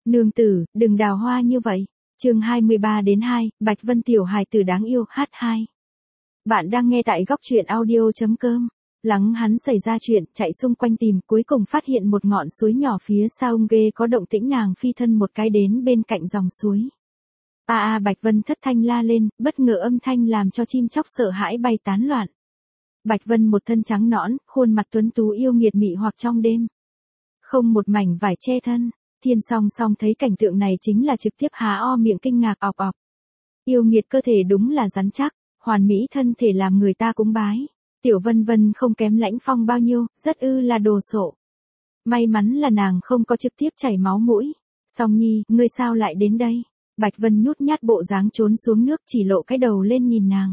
Nương tử, đừng đào hoa như vậy. Chương 23-2, Bạch Vân tiểu hài tử đáng yêu, H2. Bạn đang nghe tại góc truyện audio.com. Lắng hắn xảy ra chuyện, chạy xung quanh tìm, cuối cùng phát hiện một ngọn suối nhỏ phía sau ghê có động tĩnh, nàng phi thân một cái đến bên cạnh dòng suối. Bạch Vân thất thanh la lên, bất ngờ âm thanh làm cho chim chóc sợ hãi bay tán loạn. Bạch Vân một thân trắng nõn, khuôn mặt tuấn tú yêu nghiệt mị hoặc trong đêm. Không một mảnh vải che thân. Thiên Song Song thấy cảnh tượng này chính là trực tiếp há o miệng kinh ngạc ọc ọc. Yêu nghiệt cơ thể đúng là rắn chắc, hoàn mỹ thân thể làm người ta cúng bái. Tiểu Vân Vân không kém Lãnh Phong bao nhiêu, rất là đồ sộ. May mắn là nàng không có trực tiếp chảy máu mũi. Song Nhi, ngươi sao lại đến đây? Bạch Vân nhút nhát bộ dáng trốn xuống nước, chỉ lộ cái đầu lên nhìn nàng.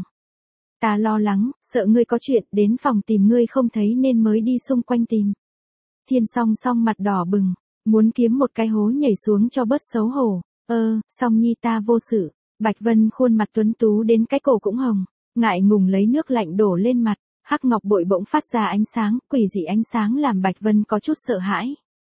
Ta lo lắng, sợ ngươi có chuyện, đến phòng tìm ngươi không thấy nên mới đi xung quanh tìm. Thiên Song Song mặt đỏ bừng, muốn kiếm một cái hố nhảy xuống cho bớt xấu hổ. Song Nhi ta vô sự. Bạch Vân khuôn mặt tuấn tú đến cái cổ cũng hồng, ngại ngùng lấy nước lạnh đổ lên mặt. Hắc ngọc bội bỗng phát ra ánh sáng, quỷ dị ánh sáng làm Bạch Vân có chút sợ hãi.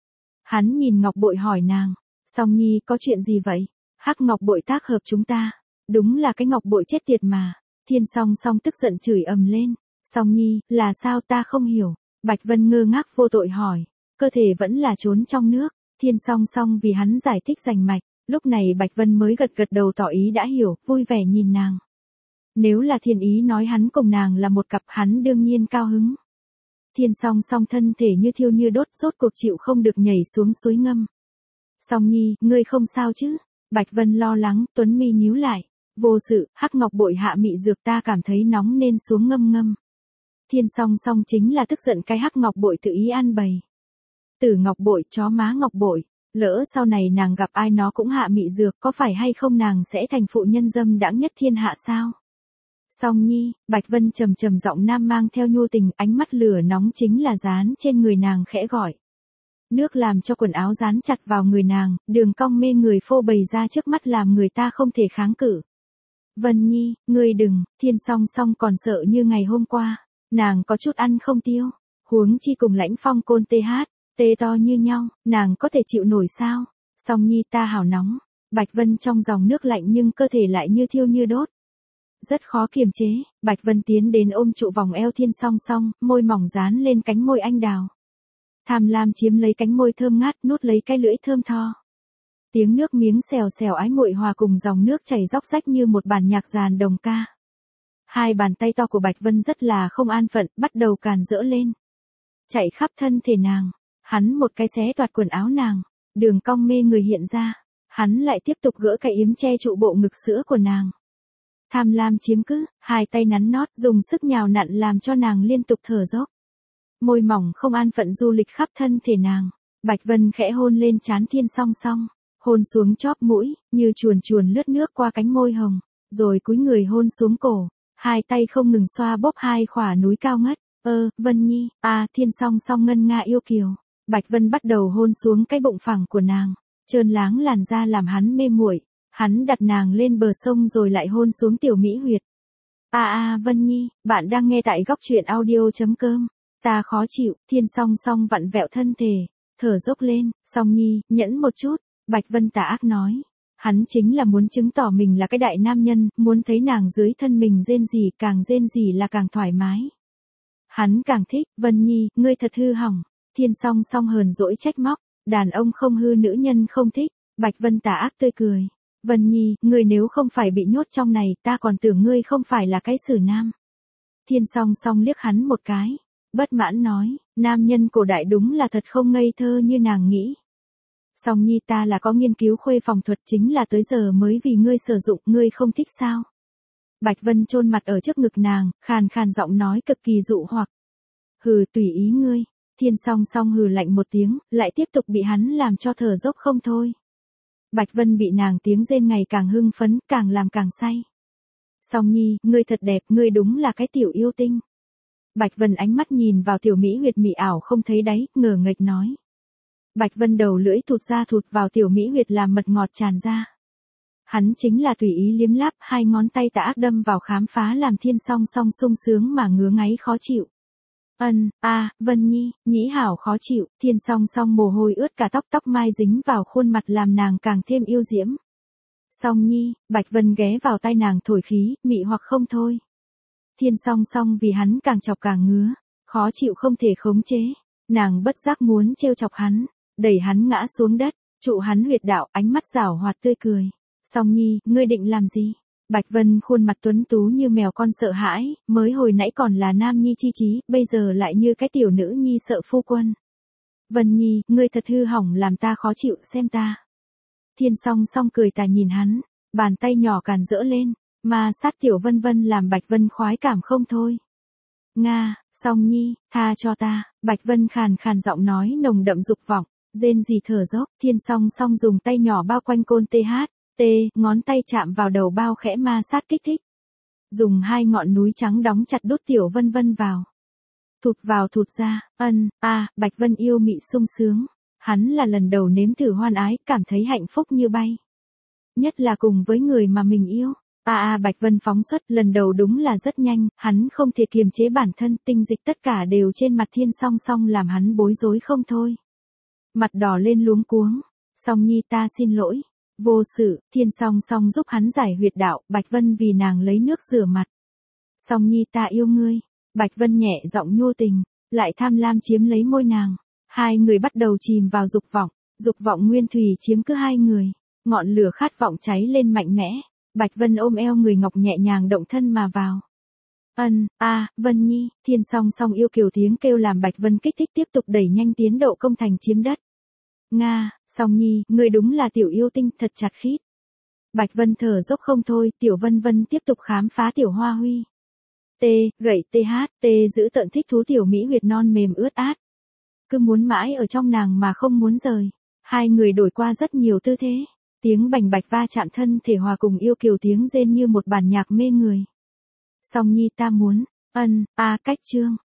Hắn nhìn ngọc bội hỏi nàng, Song Nhi có chuyện gì vậy? Hắc ngọc bội tác hợp chúng ta. Đúng là cái ngọc bội chết tiệt mà. Thiên Song Song tức giận chửi ầm lên. Song Nhi, là sao ta không hiểu? Bạch Vân ngơ ngác vô tội hỏi. Cơ thể vẫn là trốn trong nước. Thiên Song Song vì hắn giải thích rành mạch. Lúc này Bạch Vân mới gật gật đầu tỏ ý đã hiểu, vui vẻ nhìn nàng. Nếu là Thiên Ý nói hắn cùng nàng là một cặp, hắn đương nhiên cao hứng. Thiên Song Song thân thể như thiêu như đốt, rốt cuộc chịu không được nhảy xuống suối ngâm. Song Nhi, ngươi không sao chứ? Bạch Vân lo lắng, tuấn mi nhíu lại. Vô sự, hắc ngọc bội hạ mị dược ta cảm thấy nóng nên xuống ngâm ngâm. Thiên Song Song chính là tức giận cái hắc ngọc bội tự ý ăn bày. Tử ngọc bội, chó má ngọc bội, lỡ sau này nàng gặp ai nó cũng hạ mị dược, có phải hay không nàng sẽ thành phụ nhân dâm đãng nhất thiên hạ sao? Song Nhi, Bạch Vân trầm trầm giọng nam mang theo nhu tình, ánh mắt lửa nóng chính là dán trên người nàng khẽ gọi. Nước làm cho quần áo dán chặt vào người nàng, đường cong mê người phô bày ra trước mắt làm người ta không thể kháng cự. Vân Nhi, ngươi đừng, Thiên Song Song còn sợ như ngày hôm qua, nàng có chút ăn không tiêu, huống chi cùng Lãnh Phong côn tê to như nhau, nàng có thể chịu nổi sao? Song Nhi ta hào nóng. Bạch Vân trong dòng nước lạnh nhưng cơ thể lại như thiêu như đốt. Rất khó kiềm chế, Bạch Vân tiến đến ôm trụ vòng eo Thiên Song Song, môi mỏng dán lên cánh môi anh đào. Tham lam chiếm lấy cánh môi thơm ngát, nuốt lấy cái lưỡi thơm tho. Tiếng nước miếng xèo xèo ái muội hòa cùng dòng nước chảy róc rách như một bản nhạc dàn đồng ca. Hai bàn tay to của Bạch Vân rất là không an phận, bắt đầu càn rỡ lên. Chạy khắp thân thể nàng, hắn một cái xé toạc quần áo nàng, đường cong mê người hiện ra, hắn lại tiếp tục gỡ cái yếm che trụ bộ ngực sữa của nàng. Tham lam chiếm cứ, hai tay nắn nót dùng sức nhào nặn làm cho nàng liên tục thở dốc. Môi mỏng không an phận du lịch khắp thân thể nàng, Bạch Vân khẽ hôn lên trán Thiên Song Song, hôn xuống chóp mũi, như chuồn chuồn lướt nước qua cánh môi hồng, rồi cúi người hôn xuống cổ, hai tay không ngừng xoa bóp hai khỏa núi cao ngất. Vân Nhi, Thiên Song Song ngân nga yêu kiều. Bạch Vân bắt đầu hôn xuống cái bụng phẳng của nàng, trơn láng làn da làm hắn mê muội. Hắn đặt nàng lên bờ sông rồi lại hôn xuống tiểu mỹ huyệt. Vân Nhi, bạn đang nghe tại góc truyện audio.com. Ta khó chịu, Thiên Song Song vặn vẹo thân thể, thở dốc lên, Song Nhi, nhẫn một chút. Bạch Vân tà ác nói. Hắn chính là muốn chứng tỏ mình là cái đại nam nhân, muốn thấy nàng dưới thân mình rên rỉ, càng rên rỉ là càng thoải mái. Hắn càng thích, Vân Nhi, ngươi thật hư hỏng. Thiên Song Song hờn dỗi trách móc, đàn ông không hư nữ nhân không thích. Bạch Vân tà ác tươi cười. Vân Nhi, ngươi nếu không phải bị nhốt trong này, ta còn tưởng ngươi không phải là cái xử nam. Thiên Song Song liếc hắn một cái, bất mãn nói, nam nhân cổ đại đúng là thật không ngây thơ như nàng nghĩ. Song Nhi ta là có nghiên cứu khuê phòng thuật, chính là tới giờ mới vì ngươi sử dụng, ngươi không thích sao? Bạch Vân chôn mặt ở trước ngực nàng, khàn khàn giọng nói cực kỳ dụ hoặc. Hừ, tùy ý ngươi. Thiên Song Song hừ lạnh một tiếng, lại tiếp tục bị hắn làm cho thở dốc không thôi. Bạch Vân bị nàng tiếng rên ngày càng hưng phấn, càng làm càng say. Song Nhi, ngươi thật đẹp, ngươi đúng là cái tiểu yêu tinh. Bạch Vân ánh mắt nhìn vào tiểu mỹ huyệt mị ảo không thấy đáy, ngờ nghệch nói. Bạch Vân đầu lưỡi thụt ra thụt vào tiểu mỹ huyệt làm mật ngọt tràn ra. Hắn chính là tùy ý liếm láp, hai ngón tay tà ác đâm vào khám phá làm Thiên Song Song sung sướng mà ngứa ngáy khó chịu. Vân Nhi, Nhĩ Hảo khó chịu, Thiên Song Song mồ hôi ướt cả tóc mai dính vào khuôn mặt làm nàng càng thêm yêu diễm. Song Nhi, Bạch Vân ghé vào tai nàng thổi khí, mị hoặc không thôi. Thiên Song Song vì hắn càng chọc càng ngứa, khó chịu không thể khống chế, nàng bất giác muốn trêu chọc hắn, đẩy hắn ngã xuống đất, trụ hắn huyệt đạo, ánh mắt giảo hoạt tươi cười. Song Nhi, ngươi định làm gì? Bạch Vân khuôn mặt tuấn tú như mèo con sợ hãi, mới hồi nãy còn là nam nhi chi trí, bây giờ lại như cái tiểu nữ nhi sợ phu quân. Vân Nhi, ngươi thật hư hỏng làm ta khó chịu xem ta. Thiên Song Song cười tà nhìn hắn, bàn tay nhỏ càn rỡ lên, mà sát tiểu Vân Vân làm Bạch Vân khoái cảm không thôi. Nga, Song Nhi, tha cho ta, Bạch Vân khàn khàn giọng nói nồng đậm dục vọng, rên rỉ thở dốc, Thiên Song Song dùng tay nhỏ bao quanh côn ngón tay chạm vào đầu bao khẽ ma sát kích thích. Dùng hai ngọn núi trắng đóng chặt đốt tiểu Vân Vân vào. Thụt vào thụt ra, Bạch Vân yêu mị sung sướng. Hắn là lần đầu nếm thử hoan ái, cảm thấy hạnh phúc như bay. Nhất là cùng với người mà mình yêu. Bạch Vân phóng xuất lần đầu đúng là rất nhanh, hắn không thể kiềm chế bản thân, tinh dịch tất cả đều trên mặt Thiên Song Song làm hắn bối rối không thôi. Mặt đỏ lên luống cuống, Song Nhi ta xin lỗi. Vô sự, Thiên Song Song giúp hắn giải huyệt đạo, Bạch Vân vì nàng lấy nước rửa mặt. Song Nhi ta yêu ngươi, Bạch Vân nhẹ giọng nhô tình, lại tham lam chiếm lấy môi nàng. Hai người bắt đầu chìm vào dục vọng nguyên thủy chiếm cứ hai người, ngọn lửa khát vọng cháy lên mạnh mẽ. Bạch Vân ôm eo người ngọc nhẹ nhàng động thân mà vào. Vân Nhi, Thiên Song Song yêu kiều tiếng kêu làm Bạch Vân kích thích tiếp tục đẩy nhanh tiến độ công thành chiếm đất. Nga, Song Nhi, ngươi đúng là tiểu yêu tinh thật chặt khít. Bạch Vân thở dốc không thôi, tiểu Vân Vân tiếp tục khám phá tiểu hoa huy. Gậy giữ tận thích thú tiểu mỹ huyệt non mềm ướt át. Cứ muốn mãi ở trong nàng mà không muốn rời. Hai người đổi qua rất nhiều tư thế. Tiếng bành bạch va chạm thân thể hòa cùng yêu kiều tiếng rên như một bản nhạc mê người. Song Nhi ta muốn, cách chương.